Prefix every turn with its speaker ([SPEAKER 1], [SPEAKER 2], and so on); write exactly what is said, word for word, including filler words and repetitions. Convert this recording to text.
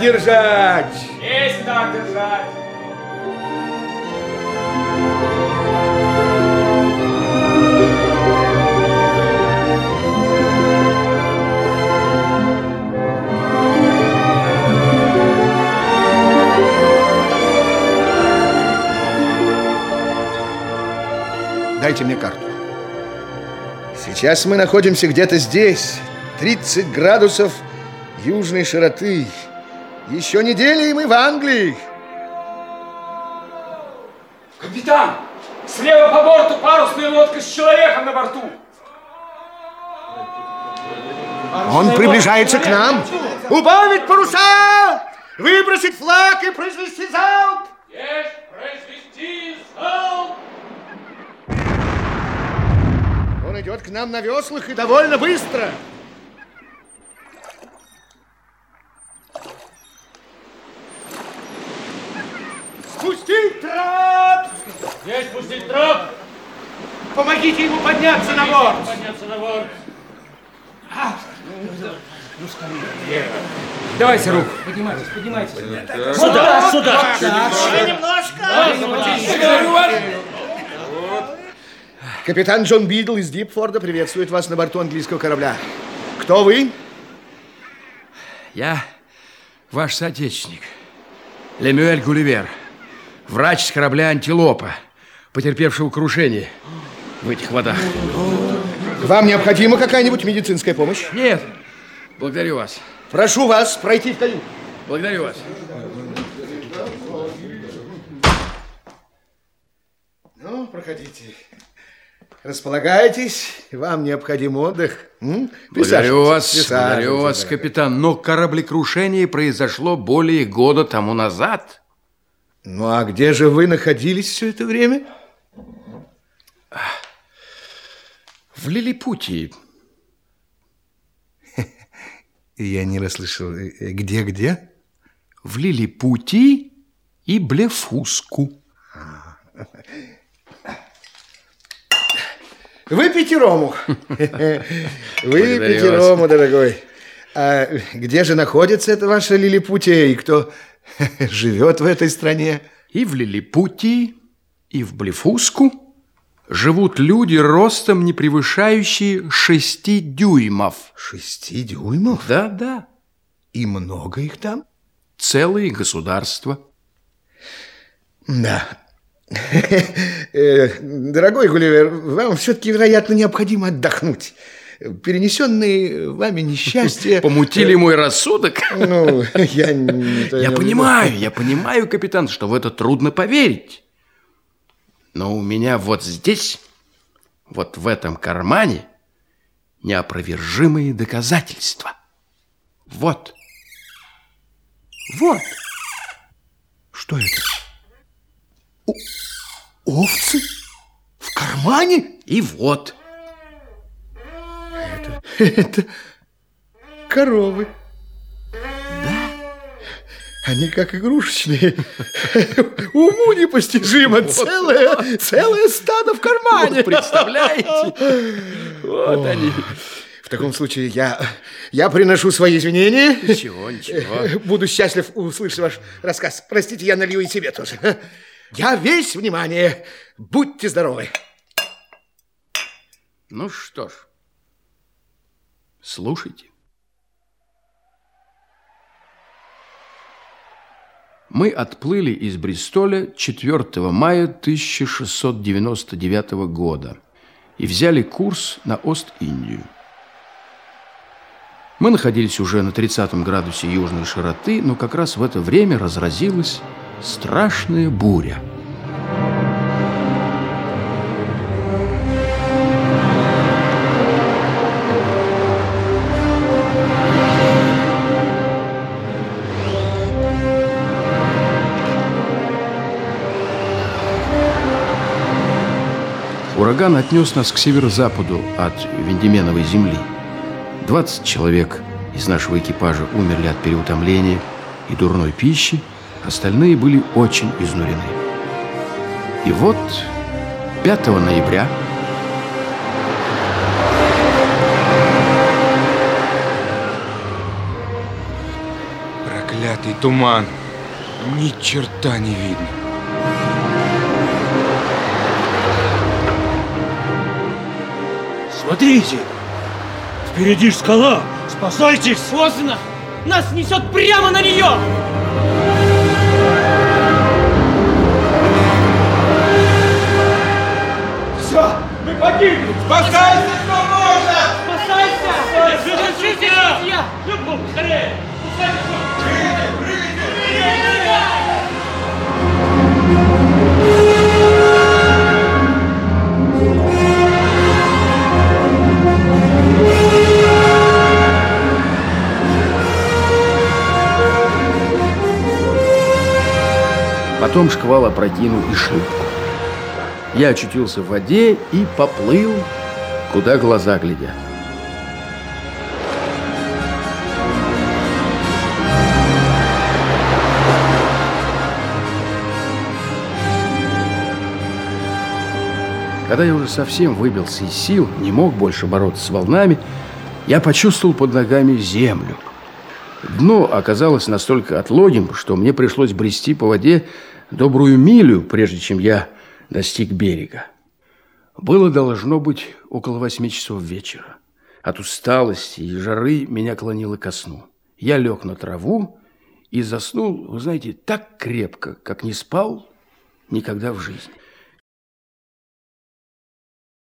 [SPEAKER 1] держать!
[SPEAKER 2] Есть так держать!
[SPEAKER 1] Дайте мне карту. Сейчас мы находимся где-то здесь. тридцать градусов южной широты. Еще неделя, и мы в Англии.
[SPEAKER 2] Капитан! Слева по борту парусная лодка с человеком на борту.
[SPEAKER 1] Он приближается к нам. Убавить паруса! Выбросить флаг и произвести залп!
[SPEAKER 2] Есть произвести залп!
[SPEAKER 1] Он идет к нам на веслах и довольно быстро. Спустить трап!
[SPEAKER 2] Есть спустить трап!
[SPEAKER 1] Помогите ему подняться на борт!
[SPEAKER 2] Подняться на борт!
[SPEAKER 1] А,
[SPEAKER 2] ну, скорее. Давайте руку. Поднимайтесь, поднимайтесь.
[SPEAKER 3] Сюда, сюда.
[SPEAKER 1] Еще немножко. Капитан Джон Бидл из Дипфорда приветствует вас на борту английского корабля. Кто вы?
[SPEAKER 4] Я ваш соотечественник, Лемюэль Гулливер, врач с корабля «Антилопа», потерпевшего крушение в этих водах.
[SPEAKER 1] Вам необходима какая-нибудь медицинская помощь?
[SPEAKER 4] Нет, благодарю вас.
[SPEAKER 1] Прошу вас пройти в каюту.
[SPEAKER 4] Благодарю вас.
[SPEAKER 1] Ну, проходите. Располагайтесь, вам необходим отдых. М?
[SPEAKER 4] Благодарю вас,
[SPEAKER 1] Писать,
[SPEAKER 4] благодарю вас,
[SPEAKER 1] писать.
[SPEAKER 4] капитан. Но кораблекрушение произошло более года тому назад.
[SPEAKER 1] Ну, а где же вы находились все это время?
[SPEAKER 4] В Лилипутии.
[SPEAKER 1] Я не расслышал. Где-где?
[SPEAKER 4] В Лилипутии и Блефуску.
[SPEAKER 1] Выпейте рому. Выпейте рому, дорогой. А где же находится эта ваша Лилипутия и кто живет в этой стране?
[SPEAKER 4] И в Лилипутии, и в Блефуску живут люди ростом, не превышающие шести дюймов.
[SPEAKER 1] Шести дюймов?
[SPEAKER 4] Да, да.
[SPEAKER 1] И много их там?
[SPEAKER 4] Целые государства.
[SPEAKER 1] Да. Дорогой Гулливер, вам все-таки, вероятно, необходимо отдохнуть. Перенесенные вами несчастья...
[SPEAKER 4] Помутили мой рассудок?
[SPEAKER 1] Ну, я... Не,
[SPEAKER 4] я понимаю, я понимаю, капитан, что в это трудно поверить. Но у меня вот здесь, вот в этом кармане, неопровержимые доказательства. Вот. Вот.
[SPEAKER 1] Что это? О, овцы? В кармане?
[SPEAKER 4] И вот.
[SPEAKER 1] Это, это коровы.
[SPEAKER 4] Да.
[SPEAKER 1] Они как игрушечные. Уму непостижимо. Целое, целое стадо в кармане.
[SPEAKER 4] Вот, представляете? Вот они.
[SPEAKER 1] В таком случае я, я приношу свои извинения.
[SPEAKER 4] Ничего, ничего.
[SPEAKER 1] Буду счастлив услышать ваш рассказ. Простите, я налью и себе тоже. Я весь внимание. Будьте здоровы.
[SPEAKER 4] Ну что ж, слушайте. Мы отплыли из Бристоля четвёртого мая тысяча шестьсот девяносто девятого года и взяли курс на Ост-Индию. Мы находились уже на тридцатом градусе южной широты, но как раз в это время разразилась страшная буря. Ураган отнес нас к северо-западу от Вендименовой земли. двадцать человек из нашего экипажа умерли от переутомления и дурной пищи, остальные были очень изнурены. И вот пятого ноября
[SPEAKER 5] Проклятый туман. Ни черта не видно.
[SPEAKER 3] Смотрите! Впереди ж скала! Спасайтесь!
[SPEAKER 6] Поздно! Нас несет прямо на нее!
[SPEAKER 2] Все, мы погибли!
[SPEAKER 5] Спасайся, кто может!
[SPEAKER 6] Спасайся! Держитесь, друзья!
[SPEAKER 3] Любовь, скорее!
[SPEAKER 4] Потом шквал опрокинул и шлюпку. Я очутился в воде и поплыл, куда глаза глядят. Когда я уже совсем выбился из сил, не мог больше бороться с волнами, я почувствовал под ногами землю. Дно оказалось настолько отлогим, что мне пришлось брести по воде добрую милю, прежде чем я достиг берега. Было должно быть около восьми часов вечера. От усталости и жары меня клонило ко сну. Я лег на траву и заснул, вы знаете, так крепко, как не спал никогда в жизни.